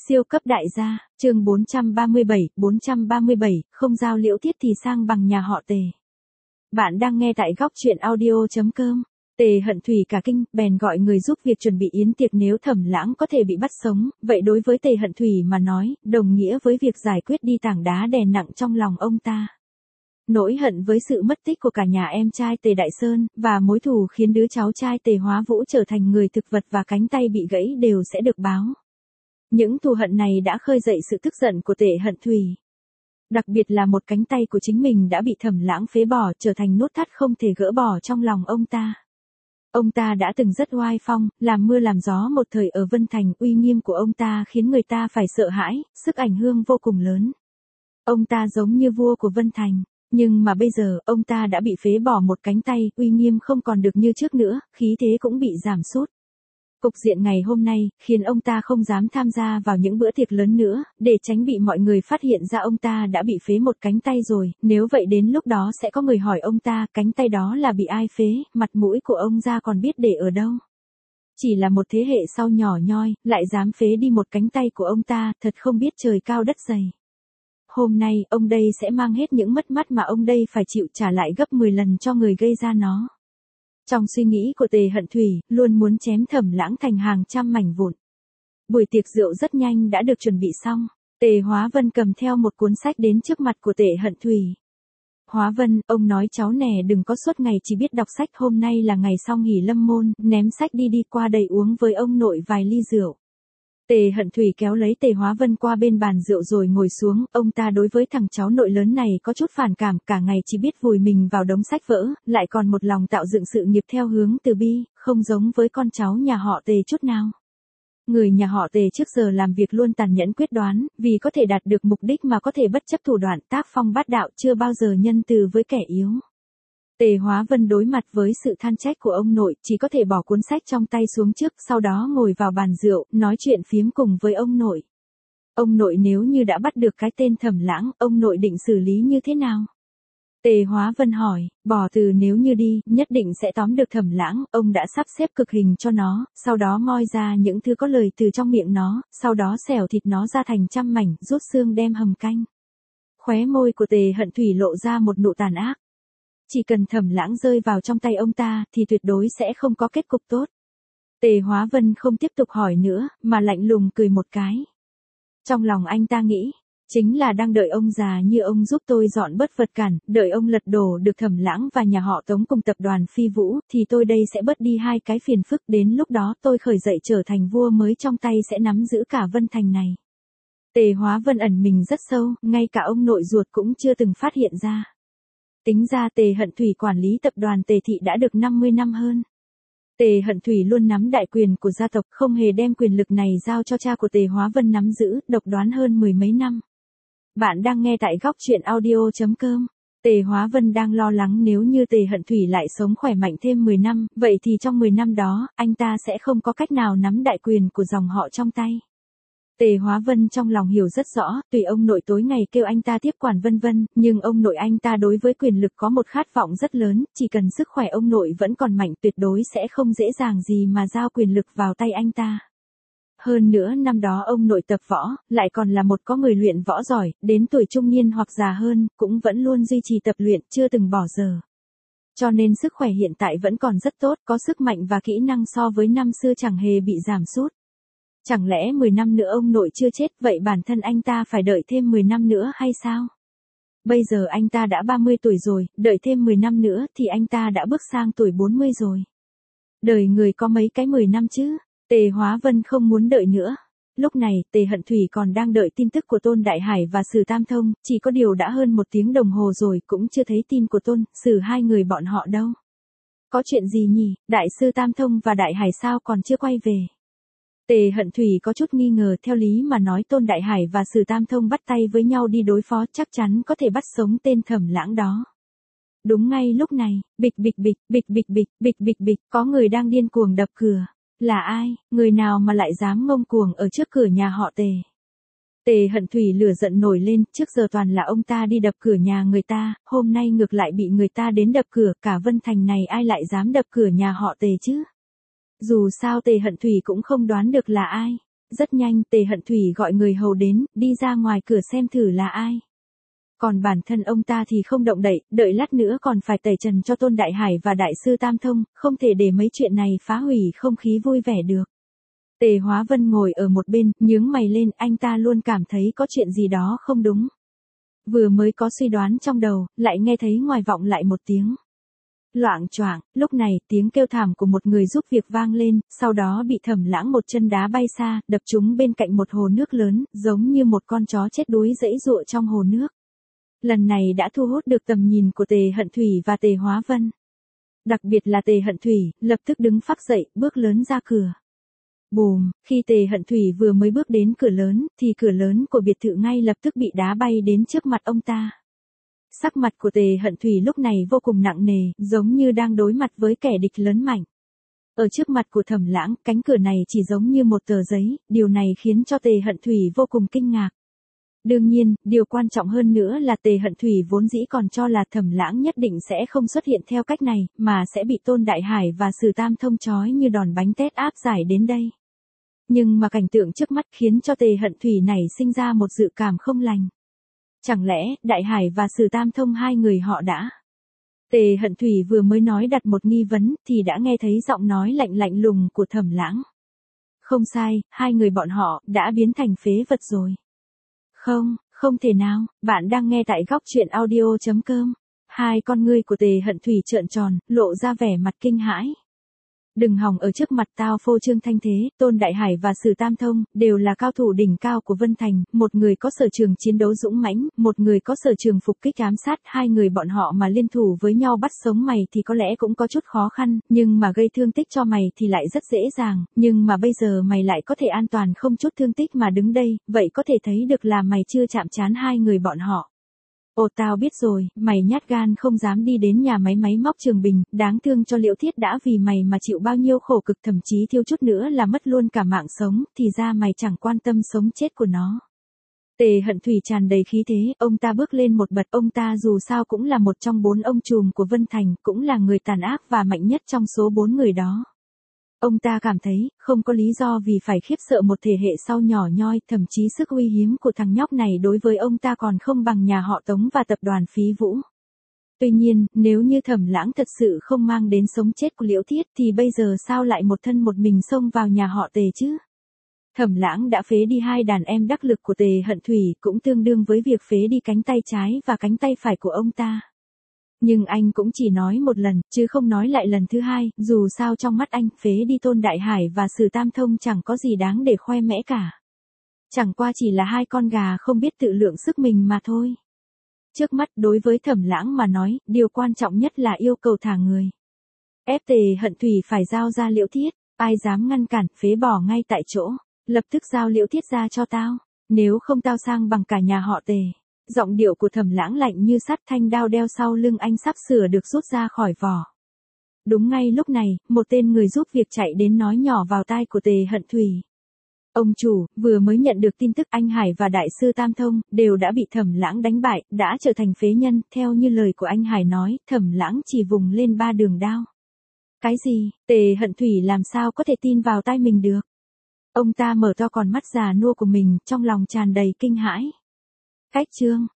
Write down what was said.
Siêu cấp đại gia, chương 437, không giao liễu tiết thì sang bằng nhà họ Tề. Bạn đang nghe tại góc truyện audio.com. Tề Hận Thủy cả kinh, bèn gọi người giúp việc chuẩn bị yến tiệc nếu Thẩm Lãng có thể bị bắt sống, vậy đối với Tề Hận Thủy mà nói, đồng nghĩa với việc giải quyết đi tảng đá đè nặng trong lòng ông ta. Nỗi hận với sự mất tích của cả nhà em trai Tề Đại Sơn, và mối thù khiến đứa cháu trai Tề Hóa Vũ trở thành người thực vật và cánh tay bị gãy đều sẽ được báo. Những thù hận này đã khơi dậy sự tức giận của Tề Hận Thủy. Đặc biệt là một cánh tay của chính mình đã bị Thẩm Lãng phế bỏ trở thành nút thắt không thể gỡ bỏ trong lòng ông ta. Ông ta đã từng rất oai phong, làm mưa làm gió một thời ở Vân Thành, uy nghiêm của ông ta khiến người ta phải sợ hãi, sức ảnh hưởng vô cùng lớn. Ông ta giống như vua của Vân Thành, nhưng mà bây giờ ông ta đã bị phế bỏ một cánh tay, uy nghiêm không còn được như trước nữa, khí thế cũng bị giảm sút. Cục diện ngày hôm nay khiến ông ta không dám tham gia vào những bữa tiệc lớn nữa, để tránh bị mọi người phát hiện ra ông ta đã bị phế một cánh tay rồi, nếu vậy đến lúc đó sẽ có người hỏi ông ta cánh tay đó là bị ai phế, mặt mũi của ông ra còn biết để ở đâu. Chỉ là một thế hệ sau nhỏ nhoi, lại dám phế đi một cánh tay của ông ta, thật không biết trời cao đất dày. Hôm nay, ông đây sẽ mang hết những mất mát mà ông đây phải chịu trả lại gấp 10 lần cho người gây ra nó. Trong suy nghĩ của Tề Hận Thủy, luôn muốn chém Thẩm Lãng thành hàng trăm mảnh vụn. Buổi tiệc rượu rất nhanh đã được chuẩn bị xong. Tề Hóa Vân cầm theo một cuốn sách đến trước mặt của Tề Hận Thủy. Hóa Vân, ông nói cháu nè đừng có suốt ngày chỉ biết đọc sách, hôm nay là ngày xong nghỉ lâm môn, ném sách đi qua đây uống với ông nội vài ly rượu. Tề Hận Thủy kéo lấy Tề Hóa Vân qua bên bàn rượu rồi ngồi xuống, ông ta đối với thằng cháu nội lớn này có chút phản cảm, cả ngày chỉ biết vùi mình vào đống sách vỡ, lại còn một lòng tạo dựng sự nghiệp theo hướng từ bi, không giống với con cháu nhà họ Tề chút nào. Người nhà họ Tề trước giờ làm việc luôn tàn nhẫn quyết đoán, vì có thể đạt được mục đích mà có thể bất chấp thủ đoạn, tác phong bát đạo, chưa bao giờ nhân từ với kẻ yếu. Tề Hóa Vân đối mặt với sự than trách của ông nội, chỉ có thể bỏ cuốn sách trong tay xuống trước, sau đó ngồi vào bàn rượu, nói chuyện phiếm cùng với ông nội. Ông nội nếu như đã bắt được cái tên Thẩm Lãng, ông nội định xử lý như thế nào? Tề Hóa Vân hỏi, bỏ từ nếu như đi, nhất định sẽ tóm được Thẩm Lãng, ông đã sắp xếp cực hình cho nó, sau đó moi ra những thứ có lời từ trong miệng nó, sau đó xẻo thịt nó ra thành trăm mảnh, rút xương đem hầm canh. Khóe môi của Tề Hận Thủy lộ ra một nụ tàn ác. Chỉ cần Thẩm Lãng rơi vào trong tay ông ta, thì tuyệt đối sẽ không có kết cục tốt. Tề Hóa Vân không tiếp tục hỏi nữa, mà lạnh lùng cười một cái. Trong lòng anh ta nghĩ, chính là đang đợi ông già như ông giúp tôi dọn bớt vật cản, đợi ông lật đổ được Thẩm Lãng và nhà họ Tống cùng tập đoàn Phi Vũ, thì tôi đây sẽ bớt đi hai cái phiền phức, đến lúc đó tôi khởi dậy trở thành vua mới trong tay sẽ nắm giữ cả Vân Thành này. Tề Hóa Vân ẩn mình rất sâu, ngay cả ông nội ruột cũng chưa từng phát hiện ra. Tính ra Tề Hận Thủy quản lý tập đoàn Tề Thị đã được 50 năm hơn. Tề Hận Thủy luôn nắm đại quyền của gia tộc, không hề đem quyền lực này giao cho cha của Tề Hóa Vân nắm giữ, độc đoán hơn mười mấy năm. Bạn đang nghe tại góc truyện audio.com. Tề Hóa Vân đang lo lắng nếu như Tề Hận Thủy lại sống khỏe mạnh thêm 10 năm, vậy thì trong 10 năm đó, anh ta sẽ không có cách nào nắm đại quyền của dòng họ trong tay. Tề Hóa Vân trong lòng hiểu rất rõ, tùy ông nội tối ngày kêu anh ta tiếp quản vân vân, nhưng ông nội anh ta đối với quyền lực có một khát vọng rất lớn, chỉ cần sức khỏe ông nội vẫn còn mạnh tuyệt đối sẽ không dễ dàng gì mà giao quyền lực vào tay anh ta. Hơn nữa năm đó ông nội tập võ, lại còn là một có người luyện võ giỏi, đến tuổi trung niên hoặc già hơn, cũng vẫn luôn duy trì tập luyện, chưa từng bỏ giờ. Cho nên sức khỏe hiện tại vẫn còn rất tốt, có sức mạnh và kỹ năng so với năm xưa chẳng hề bị giảm sút. Chẳng lẽ 10 năm nữa ông nội chưa chết, vậy bản thân anh ta phải đợi thêm 10 năm nữa hay sao? Bây giờ anh ta đã 30 tuổi rồi, đợi thêm 10 năm nữa thì anh ta đã bước sang tuổi 40 rồi. Đời người có mấy cái 10 năm chứ? Tề Hóa Vân không muốn đợi nữa. Lúc này, Tề Hận Thủy còn đang đợi tin tức của Tôn Đại Hải và Sử Tam Thông, chỉ có điều đã hơn 1 tiếng đồng hồ rồi cũng chưa thấy tin của Tôn, Sử hai người bọn họ đâu. Có chuyện gì nhỉ, Đại sư Tam Thông và Đại Hải sao còn chưa quay về? Tề Hận Thủy có chút nghi ngờ, theo lý mà nói Tôn Đại Hải và Sử Tam Thông bắt tay với nhau đi đối phó chắc chắn có thể bắt sống tên Thẩm Lãng đó. Đúng ngay lúc này, bịch bịch bịch, bịch bịch bịch, bịch bịch bịch, có người đang điên cuồng đập cửa. Là ai, người nào mà lại dám ngông cuồng ở trước cửa nhà họ Tề? Tề Hận Thủy lửa giận nổi lên, trước giờ toàn là ông ta đi đập cửa nhà người ta, hôm nay ngược lại bị người ta đến đập cửa, cả Vân Thành này ai lại dám đập cửa nhà họ Tề chứ? Dù sao Tề Hận Thủy cũng không đoán được là ai. Rất nhanh Tề Hận Thủy gọi người hầu đến, đi ra ngoài cửa xem thử là ai. Còn bản thân ông ta thì không động đậy, đợi lát nữa còn phải tẩy trần cho Tôn Đại Hải và Đại sư Tam Thông, không thể để mấy chuyện này phá hủy không khí vui vẻ được. Tề Hóa Vân ngồi ở một bên, nhướng mày lên, anh ta luôn cảm thấy có chuyện gì đó không đúng. Vừa mới có suy đoán trong đầu, lại nghe thấy ngoài vọng lại một tiếng loạng choạng. Lúc này tiếng kêu thảm của một người giúp việc vang lên, sau đó bị Thẩm Lãng một chân đá bay xa, đập trúng bên cạnh một hồ nước lớn, giống như một con chó chết đuối giãy giụa trong hồ nước. Lần này đã thu hút được tầm nhìn của Tề Hận Thủy và Tề Hóa Vân. Đặc biệt là Tề Hận Thủy, lập tức đứng phác dậy, bước lớn ra cửa. Bùm, khi Tề Hận Thủy vừa mới bước đến cửa lớn, thì cửa lớn của biệt thự ngay lập tức bị đá bay đến trước mặt ông ta. Sắc mặt của Tề Hận Thủy lúc này vô cùng nặng nề, giống như đang đối mặt với kẻ địch lớn mạnh. Ở trước mặt của Thẩm Lãng, cánh cửa này chỉ giống như một tờ giấy, điều này khiến cho Tề Hận Thủy vô cùng kinh ngạc. Đương nhiên, điều quan trọng hơn nữa là Tề Hận Thủy vốn dĩ còn cho là Thẩm Lãng nhất định sẽ không xuất hiện theo cách này, mà sẽ bị Tôn Đại Hải và Sử Tam Thông trói như đòn bánh tét áp giải đến đây. Nhưng mà cảnh tượng trước mắt khiến cho Tề Hận Thủy này sinh ra một dự cảm không lành. Chẳng lẽ, Đại Hải và Sử Tam Thông hai người họ đã... Tề Hận Thủy vừa mới nói đặt một nghi vấn, thì đã nghe thấy giọng nói lạnh lạnh lùng của Thẩm Lãng. Không sai, hai người bọn họ đã biến thành phế vật rồi. Không, không thể nào, bạn đang nghe tại góc truyện audio.com. Hai con ngươi của Tề Hận Thủy trợn tròn, lộ ra vẻ mặt kinh hãi. Đừng hòng ở trước mặt tao phô trương thanh thế, Tôn Đại Hải và Sử Tam Thông, đều là cao thủ đỉnh cao của Vân Thành, một người có sở trường chiến đấu dũng mãnh, một người có sở trường phục kích ám sát, hai người bọn họ mà liên thủ với nhau bắt sống mày thì có lẽ cũng có chút khó khăn, nhưng mà gây thương tích cho mày thì lại rất dễ dàng, nhưng mà bây giờ mày lại có thể an toàn không chút thương tích mà đứng đây, vậy có thể thấy được là mày chưa chạm trán hai người bọn họ. Ồ tao biết rồi, mày nhát gan không dám đi đến nhà máy móc Trường Bình, đáng thương cho Liễu Thiết đã vì mày mà chịu bao nhiêu khổ cực thậm chí thiếu chút nữa là mất luôn cả mạng sống, thì ra mày chẳng quan tâm sống chết của nó. Tề Hận Thủy tràn đầy khí thế, ông ta bước lên một bậc, ông ta dù sao cũng là một trong 4 ông trùm của Vân Thành, cũng là người tàn ác và mạnh nhất trong số 4 người đó. Ông ta cảm thấy, không có lý do vì phải khiếp sợ một thế hệ sau nhỏ nhoi, thậm chí sức uy hiếm của thằng nhóc này đối với ông ta còn không bằng nhà họ Tống và tập đoàn Phí Vũ. Tuy nhiên, nếu như Thẩm Lãng thật sự không mang đến sống chết của Liễu Thiết thì bây giờ sao lại một thân một mình xông vào nhà họ Tề chứ? Thẩm Lãng đã phế đi hai đàn em đắc lực của Tề Hận Thủy, cũng tương đương với việc phế đi cánh tay trái và cánh tay phải của ông ta. Nhưng anh cũng chỉ nói một lần, chứ không nói lại lần thứ hai, dù sao trong mắt anh, phế đi Tôn Đại Hải và Sử Tam Thông chẳng có gì đáng để khoe mẽ cả. Chẳng qua chỉ là hai con gà không biết tự lượng sức mình mà thôi. Trước mắt đối với Thẩm Lãng mà nói, điều quan trọng nhất là yêu cầu thả người. Ép Tề Hận Thủy phải giao ra Liễu Thiết, ai dám ngăn cản, phế bỏ ngay tại chỗ, lập tức giao Liễu Thiết ra cho tao, nếu không tao sang bằng cả nhà họ Tề. Giọng điệu của Thẩm Lãng lạnh như sắt, thanh đao đeo sau lưng anh sắp sửa được rút ra khỏi vỏ. Đúng ngay lúc này, một tên người giúp việc chạy đến nói nhỏ vào tai của Tề Hận Thủy. Ông chủ, vừa mới nhận được tin tức anh Hải và Đại sư Tam Thông đều đã bị Thẩm Lãng đánh bại, đã trở thành phế nhân, theo như lời của anh Hải nói, Thẩm Lãng chỉ vùng lên 3 đường đao. Cái gì? Tề Hận Thủy làm sao có thể tin vào tai mình được? Ông ta mở to con mắt già nua của mình, trong lòng tràn đầy kinh hãi. Cách chương